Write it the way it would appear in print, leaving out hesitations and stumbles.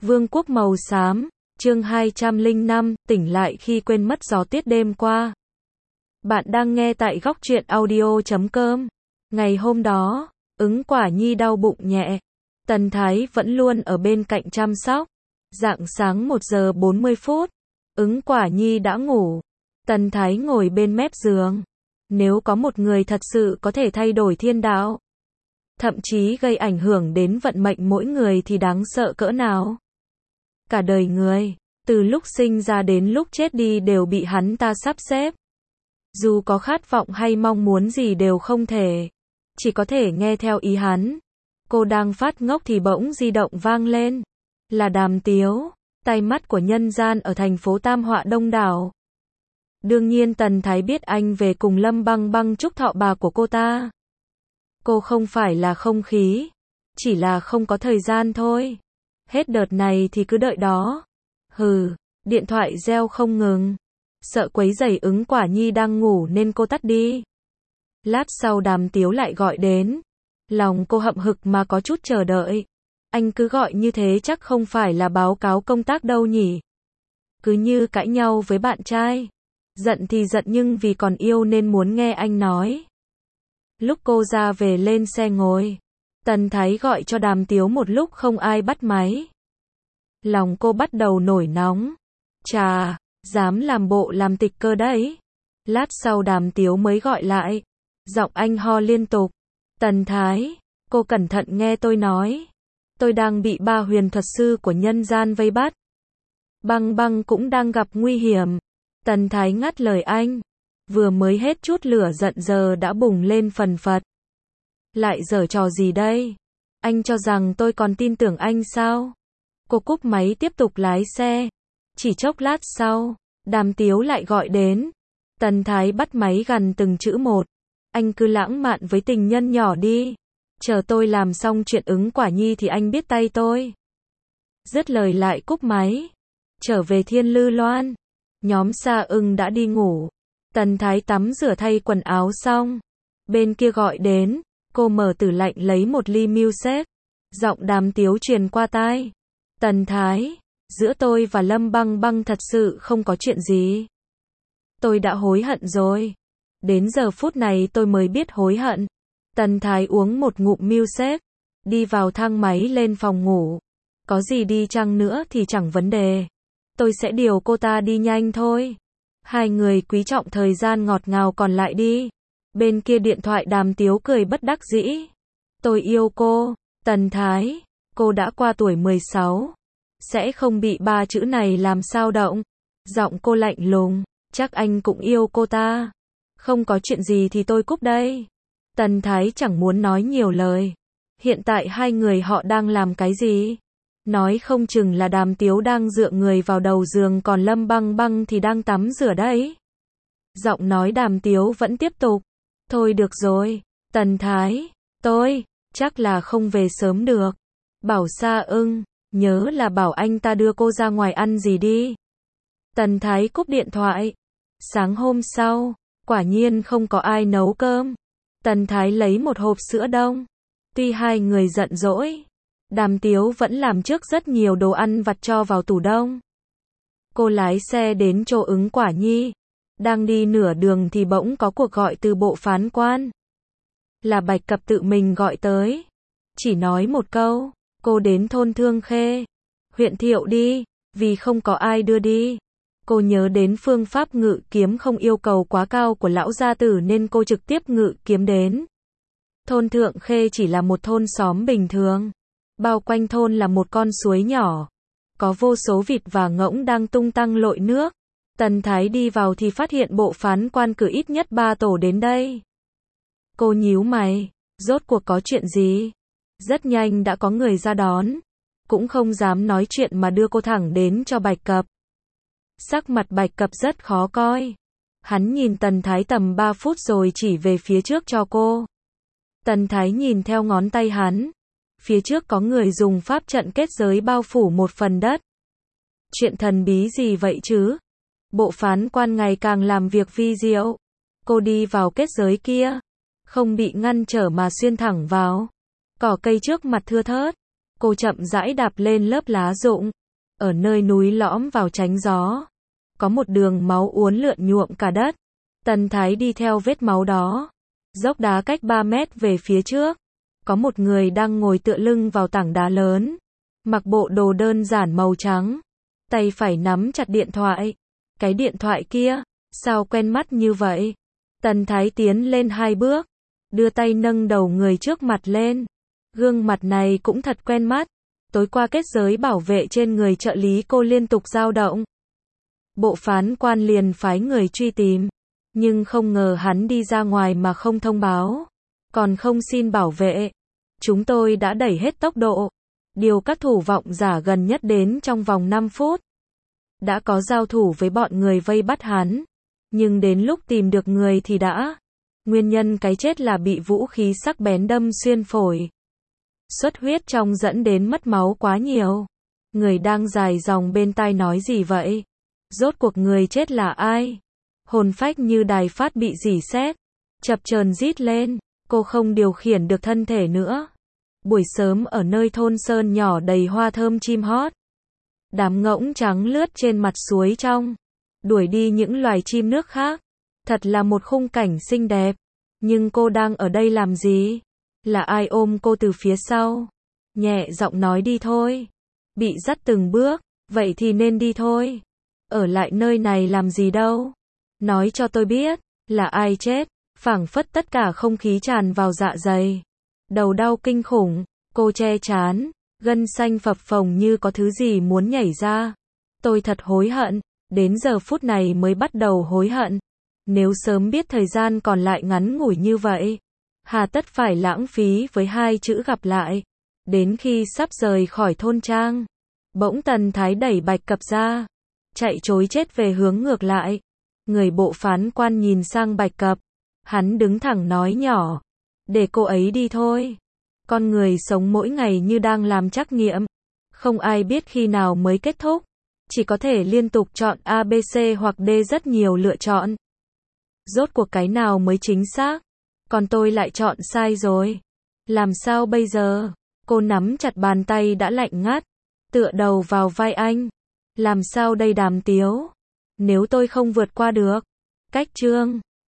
Vương quốc màu xám, chương 205, tỉnh lại khi quên mất gió tuyết đêm qua. Bạn đang nghe tại góc truyện audio.com. Ngày hôm đó, Ứng Quả Nhi đau bụng nhẹ. Tần Thái vẫn luôn ở bên cạnh chăm sóc. Rạng sáng 1 giờ 40 phút, Ứng Quả Nhi đã ngủ. Tần Thái ngồi bên mép giường. Nếu có một người thật sự có thể thay đổi thiên đạo, thậm chí gây ảnh hưởng đến vận mệnh mỗi người thì đáng sợ cỡ nào. Cả đời người, từ lúc sinh ra đến lúc chết đi đều bị hắn ta sắp xếp. Dù có khát vọng hay mong muốn gì đều không thể, chỉ có thể nghe theo ý hắn. Cô đang phát ngốc thì bỗng di động vang lên. Là Đàm Tiếu, tai mắt của nhân gian ở thành phố Tam Họa đông đảo. Đương nhiên Tần Thái biết anh về cùng Lâm Băng Băng chúc thọ bà của cô ta. Cô không phải là không khí, chỉ là không có thời gian thôi. Hết đợt này thì cứ đợi đó. Điện thoại reo không ngừng. Sợ quấy rầy Ứng Quả Nhi đang ngủ nên cô tắt đi. Lát sau Đàm Tiếu lại gọi đến. Lòng cô hậm hực mà có chút chờ đợi. Anh cứ gọi như thế chắc không phải là báo cáo công tác đâu nhỉ. Cứ như cãi nhau với bạn trai. Giận thì giận nhưng vì còn yêu nên muốn nghe anh nói. Lúc cô ra về lên xe ngồi, Tần Thái gọi cho Đàm Tiếu một lúc không ai bắt máy. Lòng cô bắt đầu nổi nóng. Chà, dám làm bộ làm tịch cơ đấy. Lát sau Đàm Tiếu mới gọi lại. Giọng anh ho liên tục. Tần Thái, cô cẩn thận nghe tôi nói. Tôi đang bị 3 huyền thuật sư của nhân gian vây bắt. Băng Băng cũng đang gặp nguy hiểm. Tần Thái ngắt lời anh. Vừa mới hết chút lửa giận giờ đã bùng lên phần phật. Lại giở trò gì đây? Anh cho rằng tôi còn tin tưởng anh sao? Cô cúp máy tiếp tục lái xe. Chỉ chốc lát sau, Đàm Tiếu lại gọi đến. Tần Thái bắt máy gằn từng chữ một. Anh cứ lãng mạn với tình nhân nhỏ đi. Chờ tôi làm xong chuyện Ứng Quả Nhi thì anh biết tay tôi. Dứt lời lại cúp máy. Trở về Thiên Lư Loan. Nhóm Sa Ưng đã đi ngủ. Tần Thái tắm rửa thay quần áo xong. Bên kia gọi đến. Cô mở tủ lạnh lấy một ly milkshake. Giọng Đàm Tiếu truyền qua tai. Tần Thái, giữa tôi và Lâm Băng Băng thật sự không có chuyện gì. Tôi đã hối hận rồi. Đến giờ phút này tôi mới biết hối hận. Tần Thái uống một ngụm milkshake. Đi vào thang máy lên phòng ngủ. Có gì đi chăng nữa thì chẳng vấn đề. Tôi sẽ điều cô ta đi nhanh thôi. Hai người quý trọng thời gian ngọt ngào còn lại đi. Bên kia điện thoại Đàm Tiếu cười bất đắc dĩ. Tôi yêu cô, Tần Thái. Cô đã qua tuổi 16. Sẽ không bị 3 chữ này làm sao động. Giọng cô lạnh lùng. Chắc anh cũng yêu cô ta. Không có chuyện gì thì tôi cúp đây. Tần Thái chẳng muốn nói nhiều lời. Hiện tại hai người họ đang làm cái gì? Nói không chừng là Đàm Tiếu đang dựa người vào đầu giường còn Lâm Băng Băng thì đang tắm rửa đấy. Giọng nói Đàm Tiếu vẫn tiếp tục. Thôi được rồi, Tần Thái, tôi, chắc là không về sớm được. Bảo Sa Ưng, nhớ là bảo anh ta đưa cô ra ngoài ăn gì đi. Tần Thái cúp điện thoại. Sáng hôm sau, quả nhiên không có ai nấu cơm. Tần Thái lấy một hộp sữa đông. Tuy hai người giận dỗi, Đàm Tiếu vẫn làm trước rất nhiều đồ ăn vặt cho vào tủ đông. Cô lái xe đến chỗ Ứng Quả Nhi. Đang đi nửa đường thì bỗng có cuộc gọi từ bộ phán quan. Là Bạch Cập tự mình gọi tới. Chỉ nói một câu, cô đến thôn Thương Khê, huyện Thiệu đi, vì không có ai đưa đi. Cô nhớ đến phương pháp ngự kiếm không yêu cầu quá cao của lão gia tử nên cô trực tiếp ngự kiếm đến. Thôn Thượng Khê chỉ là một thôn xóm bình thường. Bao quanh thôn là một con suối nhỏ. Có vô số vịt và ngỗng đang tung tăng lội nước. Tần Thái đi vào thì phát hiện bộ phán quan cử ít nhất 3 tổ đến đây. Cô nhíu mày, rốt cuộc có chuyện gì? Rất nhanh đã có người ra đón. Cũng không dám nói chuyện mà đưa cô thẳng đến cho Bạch Cập. Sắc mặt Bạch Cập rất khó coi. Hắn nhìn Tần Thái tầm 3 phút rồi chỉ về phía trước cho cô. Tần Thái nhìn theo ngón tay hắn. Phía trước có người dùng pháp trận kết giới bao phủ một phần đất. Chuyện thần bí gì vậy chứ? Bộ phán quan ngày càng làm việc vi diệu. Cô đi vào kết giới kia. Không bị ngăn trở mà xuyên thẳng vào. Cỏ cây trước mặt thưa thớt. Cô chậm rãi đạp lên lớp lá rụng. Ở nơi núi lõm vào tránh gió, có một đường máu uốn lượn nhuộm cả đất. Tần Thái đi theo vết máu đó. Dốc đá cách 3 mét về phía trước. Có một người đang ngồi tựa lưng vào tảng đá lớn. Mặc bộ đồ đơn giản màu trắng. Tay phải nắm chặt điện thoại. Cái điện thoại kia, sao quen mắt như vậy? Tần Thái tiến lên 2 bước. Đưa tay nâng đầu người trước mặt lên. Gương mặt này cũng thật quen mắt. Tối qua kết giới bảo vệ trên người trợ lý cô liên tục dao động. Bộ phán quan liền phái người truy tìm. Nhưng không ngờ hắn đi ra ngoài mà không thông báo. Còn không xin bảo vệ. Chúng tôi đã đẩy hết tốc độ. Điều các thủ vọng giả gần nhất đến trong vòng 5 phút. Đã có giao thủ với bọn người vây bắt hắn. Nhưng đến lúc tìm được người thì đã. Nguyên nhân cái chết là bị vũ khí sắc bén đâm xuyên phổi. Xuất huyết trong dẫn đến mất máu quá nhiều. Người đang dài dòng bên tai nói gì vậy? Rốt cuộc người chết là ai? Hồn phách như đài phát bị rỉ sét. Chập chờn rít lên. Cô không điều khiển được thân thể nữa. Buổi sớm ở nơi thôn sơn nhỏ đầy hoa thơm chim hót. Đám ngỗng trắng lướt trên mặt suối trong. Đuổi đi những loài chim nước khác. Thật là một khung cảnh xinh đẹp. Nhưng cô đang ở đây làm gì? Là ai ôm cô từ phía sau? Nhẹ giọng nói đi thôi. Bị dắt từng bước. Vậy thì nên đi thôi. Ở lại nơi này làm gì đâu? Nói cho tôi biết. Là ai chết? Phảng phất tất cả không khí tràn vào dạ dày. Đầu đau kinh khủng. Cô che trán. Gân xanh phập phồng như có thứ gì muốn nhảy ra. Tôi thật hối hận. Đến giờ phút này mới bắt đầu hối hận. Nếu sớm biết thời gian còn lại ngắn ngủi như vậy, hà tất phải lãng phí với 2 chữ gặp lại. Đến khi sắp rời khỏi thôn trang, bỗng Tần Thái đẩy Bạch Cập ra, chạy trối chết về hướng ngược lại. Người bộ phán quan nhìn sang Bạch Cập, hắn đứng thẳng nói nhỏ, để cô ấy đi thôi. Con người sống mỗi ngày như đang làm trắc nghiệm, không ai biết khi nào mới kết thúc, chỉ có thể liên tục chọn A, B, C hoặc D, rất nhiều lựa chọn. Rốt cuộc cái nào mới chính xác? Còn tôi lại chọn sai rồi. Làm sao bây giờ? Cô nắm chặt bàn tay đã lạnh ngắt, tựa đầu vào vai anh. Làm sao đây Đàm Tiếu? Nếu tôi không vượt qua được cách chương